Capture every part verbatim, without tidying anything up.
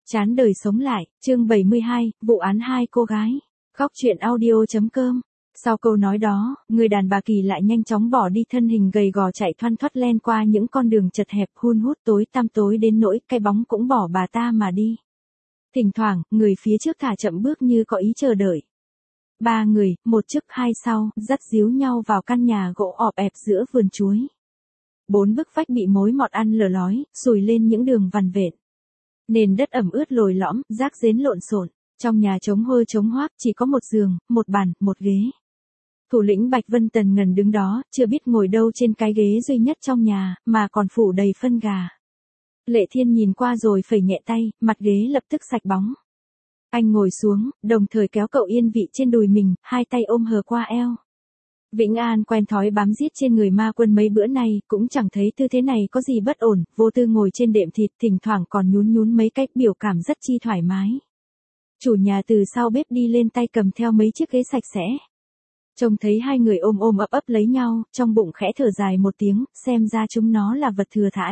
Chán đời sống lại, chương bảy mươi hai, vụ án hai cô gái. Góc truyện audio.com. Sau câu nói đó, người đàn bà Kỳ lại nhanh chóng bỏ đi, thân hình gầy gò chạy thoăn thoắt len qua những con đường chật hẹp hun hút tối tăm tối đến nỗi cái bóng cũng bỏ bà ta mà đi. Thỉnh thoảng, người phía trước thả chậm bước như có ý chờ đợi. Ba người, một trước hai sau, dắt díu nhau vào căn nhà gỗ ọp ẹp giữa vườn chuối. Bốn bức vách bị mối mọt ăn lở lói, sùi lên những đường vằn vện. Nền đất ẩm ướt lồi lõm, rác rến lộn xộn. Trong nhà trống hôi trống hoác, chỉ có một giường, một bàn, một ghế. Thủ lĩnh Bạch Vân Tần ngần đứng đó, chưa biết ngồi đâu trên cái ghế duy nhất trong nhà, mà còn phủ đầy phân gà. Lệ Thiên nhìn qua rồi phẩy nhẹ tay, mặt ghế lập tức sạch bóng. Anh ngồi xuống, đồng thời kéo cậu yên vị trên đùi mình, hai tay ôm hờ qua eo. Vĩnh An quen thói bám giết trên người Ma Quân mấy bữa nay, cũng chẳng thấy tư thế này có gì bất ổn, vô tư ngồi trên đệm thịt, thỉnh thoảng còn nhún nhún mấy cách, biểu cảm rất chi thoải mái. Chủ nhà từ sau bếp đi lên, tay cầm theo mấy chiếc ghế sạch sẽ. Trông thấy hai người ôm ôm ấp ấp lấy nhau, trong bụng khẽ thở dài một tiếng, xem ra chúng nó là vật thừa thãi.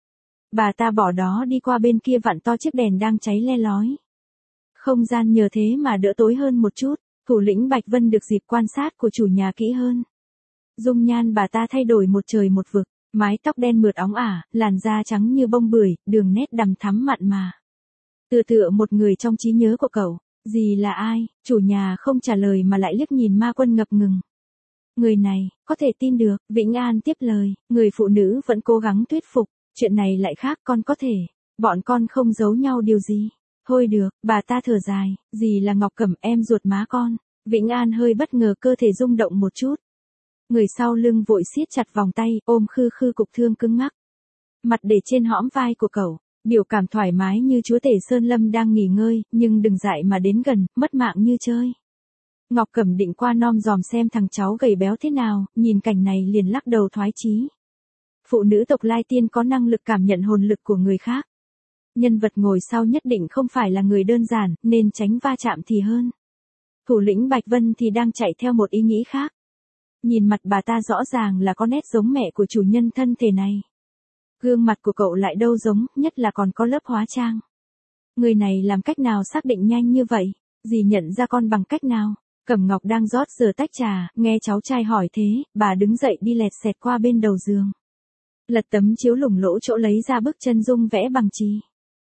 Bà ta bỏ đó đi qua bên kia vặn to chiếc đèn đang cháy le lói. Không gian nhờ thế mà đỡ tối hơn một chút. Thủ lĩnh Bạch Vân được dịp quan sát của chủ nhà kỹ hơn. Dung nhan bà ta thay đổi một trời một vực, mái tóc đen mượt óng ả, làn da trắng như bông bưởi, đường nét đằm thắm mặn mà. Tựa tựa một người trong trí nhớ của cậu. Dì là ai? Chủ nhà không trả lời mà lại liếc nhìn Ma Quân ngập ngừng. Người này, có thể tin được. Vĩnh An tiếp lời, người phụ nữ vẫn cố gắng thuyết phục. Chuyện này lại khác, con có thể. Bọn con không giấu nhau điều gì. Thôi được, bà ta thở dài, dì là Ngọc Cẩm, em ruột má con. Vĩnh An hơi bất ngờ, cơ thể rung động một chút. Người sau lưng vội siết chặt vòng tay, ôm khư khư cục thương cứng ngắc. Mặt để trên hõm vai của cậu, biểu cảm thoải mái như chúa tể Sơn Lâm đang nghỉ ngơi, nhưng đừng dại mà đến gần, mất mạng như chơi. Ngọc Cẩm định qua nom dòm xem thằng cháu gầy béo thế nào, nhìn cảnh này liền lắc đầu thoái chí. Phụ nữ tộc Lai Tiên có năng lực cảm nhận hồn lực của người khác. Nhân vật ngồi sau nhất định không phải là người đơn giản, nên tránh va chạm thì hơn. Thủ lĩnh Bạch Vân thì đang chạy theo một ý nghĩ khác. Nhìn mặt bà ta rõ ràng là có nét giống mẹ của chủ nhân thân thể này. Gương mặt của cậu lại đâu giống, nhất là còn có lớp hóa trang. Người này làm cách nào xác định nhanh như vậy? Dì nhận ra con bằng cách nào? Cẩm Ngọc đang rót rửa tách trà, nghe cháu trai hỏi thế, bà đứng dậy đi lẹt xẹt qua bên đầu giường. Lật tấm chiếu lủng lỗ chỗ lấy ra bức chân dung vẽ bằng chì.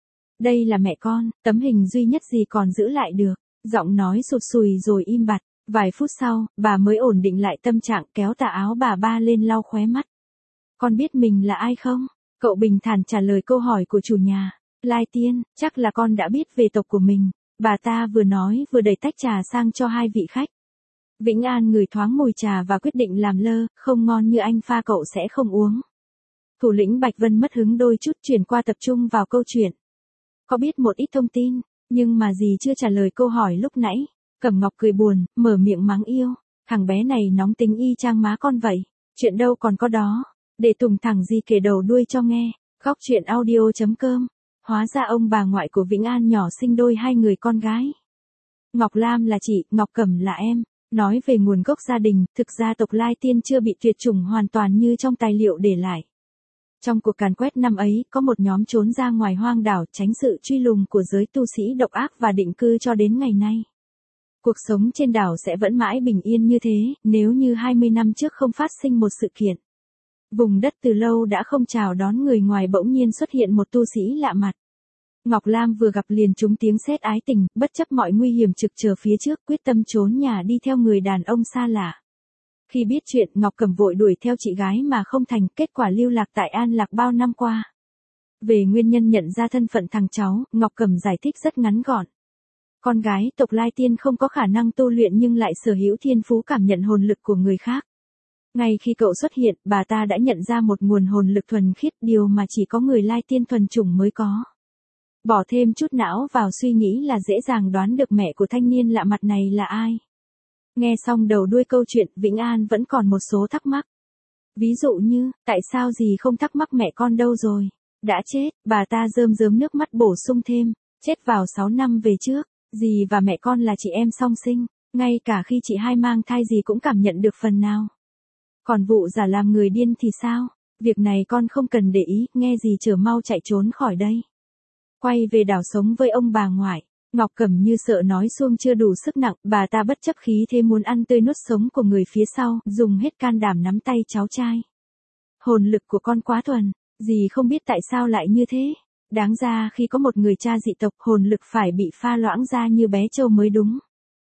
Đây là mẹ con, tấm hình duy nhất gì còn giữ lại được. Giọng nói sụt sùi rồi im bặt. Vài phút sau, bà mới ổn định lại tâm trạng, kéo tà áo bà ba lên lau khóe mắt. Con biết mình là ai không? Cậu bình thản trả lời câu hỏi của chủ nhà. Lai Tiên, chắc là con đã biết về tộc của mình. Bà ta vừa nói vừa đẩy tách trà sang cho hai vị khách. Vĩnh An ngửi thoáng mùi trà và quyết định làm lơ, không ngon như anh pha cậu sẽ không uống. Thủ lĩnh Bạch Vân mất hứng đôi chút, chuyển qua tập trung vào câu chuyện. Có biết một ít thông tin, nhưng mà dì chưa trả lời câu hỏi lúc nãy. Cẩm Ngọc cười buồn, mở miệng mắng yêu. Thằng bé này nóng tính y chang má con vậy. Chuyện đâu còn có đó. Để Tùng thẳng dì kể đầu đuôi cho nghe. Góc truyện audio.com. Hóa ra ông bà ngoại của Vĩnh An nhỏ sinh đôi hai người con gái. Ngọc Lam là chị, Ngọc Cẩm là em. Nói về nguồn gốc gia đình, thực ra tộc Lai Tiên chưa bị tuyệt chủng hoàn toàn như trong tài liệu để lại. Trong cuộc càn quét năm ấy, có một nhóm trốn ra ngoài hoang đảo tránh sự truy lùng của giới tu sĩ độc ác và định cư cho đến ngày nay. Cuộc sống trên đảo sẽ vẫn mãi bình yên như thế, nếu như hai mươi năm trước không phát sinh một sự kiện. Vùng đất từ lâu đã không chào đón người ngoài, bỗng nhiên xuất hiện một tu sĩ lạ mặt. Ngọc Lam vừa gặp liền trúng tiếng sét ái tình, bất chấp mọi nguy hiểm trực chờ phía trước, quyết tâm trốn nhà đi theo người đàn ông xa lạ. Khi biết chuyện, Ngọc Cẩm vội đuổi theo chị gái mà không thành, kết quả lưu lạc tại An Lạc bao năm qua. Về nguyên nhân nhận ra thân phận thằng cháu, Ngọc Cẩm giải thích rất ngắn gọn. Con gái tộc Lai Tiên không có khả năng tu luyện nhưng lại sở hữu thiên phú cảm nhận hồn lực của người khác. Ngay khi cậu xuất hiện, bà ta đã nhận ra một nguồn hồn lực thuần khiết, điều mà chỉ có người Lai Tiên thuần chủng mới có. Bỏ thêm chút não vào suy nghĩ là dễ dàng đoán được mẹ của thanh niên lạ mặt này là ai. Nghe xong đầu đuôi câu chuyện, Vĩnh An vẫn còn một số thắc mắc. Ví dụ như, tại sao dì không thắc mắc mẹ con đâu rồi? Đã chết, bà ta rơm rớm nước mắt bổ sung thêm. Chết vào sáu năm về trước, dì và mẹ con là chị em song sinh. Ngay cả khi chị hai mang thai dì cũng cảm nhận được phần nào. Còn vụ giả làm người điên thì sao? Việc này con không cần để ý, nghe dì chờ mau chạy trốn khỏi đây. Quay về đảo sống với ông bà ngoại. Ngọc Cẩm Như sợ nói xuông chưa đủ sức nặng, bà ta bất chấp khí thế muốn ăn tươi nuốt sống của người phía sau, dùng hết can đảm nắm tay cháu trai. Hồn lực của con quá thuần, dì không biết tại sao lại như thế. Đáng ra khi có một người cha dị tộc, hồn lực phải bị pha loãng ra như bé Châu mới đúng.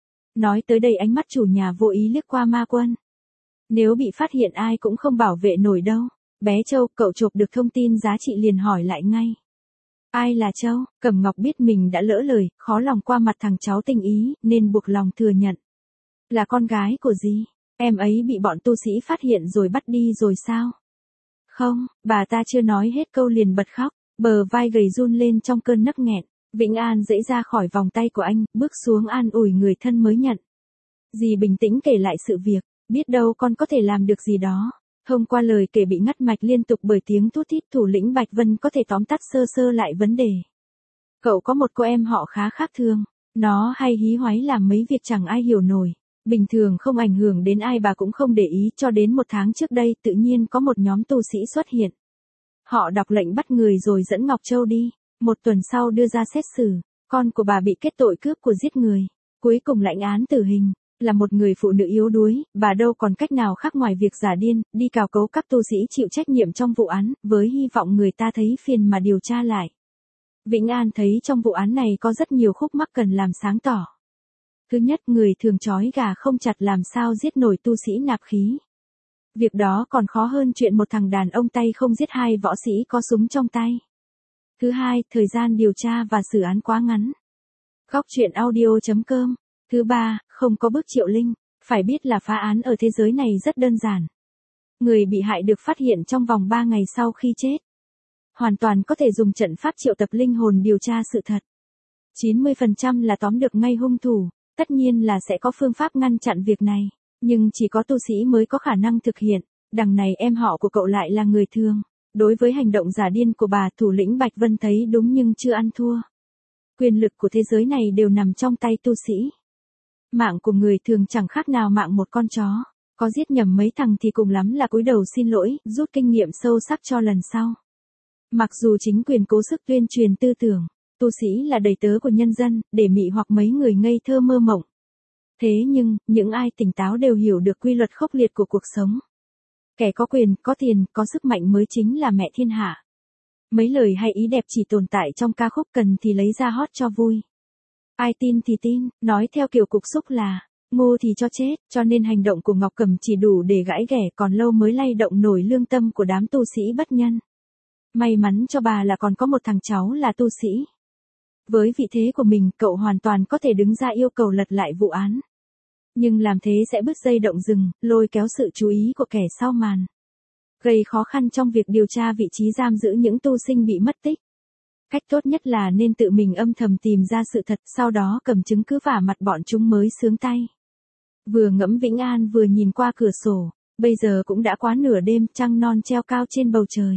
Nói tới đây ánh mắt chủ nhà vô ý liếc qua Ma Quân. Nếu bị phát hiện ai cũng không bảo vệ nổi đâu. Bé Châu, cậu chộp được thông tin giá trị liền hỏi lại ngay. Ai là Châu? Cẩm Ngọc biết mình đã lỡ lời, khó lòng qua mặt thằng cháu tình ý, nên buộc lòng thừa nhận. Là con gái của dì. Em ấy bị bọn tu sĩ phát hiện rồi bắt đi rồi sao? Không, bà ta chưa nói hết câu liền bật khóc, bờ vai gầy run lên trong cơn nấc nghẹn. Vĩnh An dãy ra khỏi vòng tay của anh, bước xuống an ủi người thân mới nhận. Dì bình tĩnh kể lại sự việc, biết đâu con có thể làm được gì đó. Thông qua lời kể bị ngắt mạch liên tục bởi tiếng thút thít, thủ lĩnh Bạch Vân có thể tóm tắt sơ sơ lại vấn đề. Cậu có một cô em họ khá khác thường, nó hay hí hoáy làm mấy việc chẳng ai hiểu nổi. Bình thường không ảnh hưởng đến ai bà cũng không để ý, cho đến một tháng trước đây tự nhiên có một nhóm tu sĩ xuất hiện. Họ đọc lệnh bắt người rồi dẫn Ngọc Châu đi, một tuần sau đưa ra xét xử, con của bà bị kết tội cướp của giết người, cuối cùng lãnh án tử hình. Là một người phụ nữ yếu đuối, bà đâu còn cách nào khác ngoài việc giả điên, đi cào cấu các tu sĩ chịu trách nhiệm trong vụ án, với hy vọng người ta thấy phiền mà điều tra lại. Vĩnh An thấy trong vụ án này có rất nhiều khúc mắc cần làm sáng tỏ. Thứ nhất, người thường trói gà không chặt làm sao giết nổi tu sĩ nạp khí. Việc đó còn khó hơn chuyện một thằng đàn ông tay không giết hai võ sĩ có súng trong tay. Thứ hai, thời gian điều tra và xử án quá ngắn. Góc truyện audio chấm com. Thứ ba, không có bước triệu linh, phải biết là phá án ở thế giới này rất đơn giản. Người bị hại được phát hiện trong vòng ba ngày sau khi chết. Hoàn toàn có thể dùng trận pháp triệu tập linh hồn điều tra sự thật. chín mươi phần trăm là tóm được ngay hung thủ, tất nhiên là sẽ có phương pháp ngăn chặn việc này, nhưng chỉ có tu sĩ mới có khả năng thực hiện. Đằng này em họ của cậu lại là người thường. Đối với hành động giả điên của bà, thủ lĩnh Bạch Vân thấy đúng nhưng chưa ăn thua. Quyền lực của thế giới này đều nằm trong tay tu sĩ. Mạng của người thường chẳng khác nào mạng một con chó, có giết nhầm mấy thằng thì cùng lắm là cúi đầu xin lỗi, rút kinh nghiệm sâu sắc cho lần sau. Mặc dù chính quyền cố sức tuyên truyền tư tưởng, tu sĩ là đầy tớ của nhân dân, để mị hoặc mấy người ngây thơ mơ mộng. Thế nhưng, những ai tỉnh táo đều hiểu được quy luật khốc liệt của cuộc sống. Kẻ có quyền, có tiền, có sức mạnh mới chính là mẹ thiên hạ. Mấy lời hay ý đẹp chỉ tồn tại trong ca khúc, cần thì lấy ra hót cho vui. Ai tin thì tin, nói theo kiểu cục xúc là, ngu thì cho chết, cho nên hành động của Ngọc Cẩm chỉ đủ để gãi ghẻ, còn lâu mới lay động nổi lương tâm của đám tu sĩ bất nhân. May mắn cho bà là còn có một thằng cháu là tu sĩ. Với vị thế của mình, cậu hoàn toàn có thể đứng ra yêu cầu lật lại vụ án. Nhưng làm thế sẽ bứt dây động rừng, lôi kéo sự chú ý của kẻ sau màn. Gây khó khăn trong việc điều tra vị trí giam giữ những tu sinh bị mất tích. Cách tốt nhất là nên tự mình âm thầm tìm ra sự thật, sau đó cầm chứng cứ vả mặt bọn chúng mới sướng tay. Vừa ngẫm Vĩnh An vừa nhìn qua cửa sổ, bây giờ cũng đã quá nửa đêm, trăng non treo cao trên bầu trời.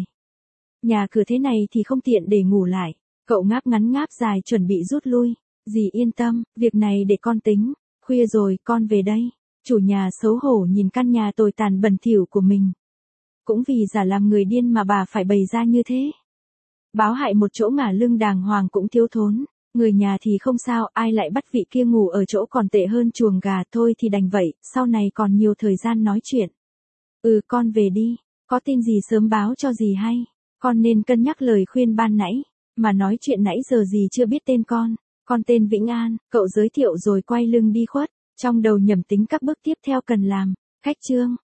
Nhà cửa thế này thì không tiện để ngủ lại, cậu ngáp ngắn ngáp dài chuẩn bị rút lui. Dì yên tâm, việc này để con tính, khuya rồi con về đây. Chủ nhà xấu hổ nhìn căn nhà tồi tàn bẩn thỉu của mình. Cũng vì giả làm người điên mà bà phải bày ra như thế. Báo hại một chỗ ngả lưng đàng hoàng cũng thiếu thốn, người nhà thì không sao, ai lại bắt vị kia ngủ ở chỗ còn tệ hơn chuồng gà, thôi thì đành vậy, sau này còn nhiều thời gian nói chuyện. Ừ, con về đi, có tin gì sớm báo cho dì hay, con nên cân nhắc lời khuyên ban nãy, mà nói chuyện nãy giờ dì chưa biết tên con, con tên Vĩnh An, cậu giới thiệu rồi quay lưng đi khuất, trong đầu nhẩm tính các bước tiếp theo cần làm. Khách chương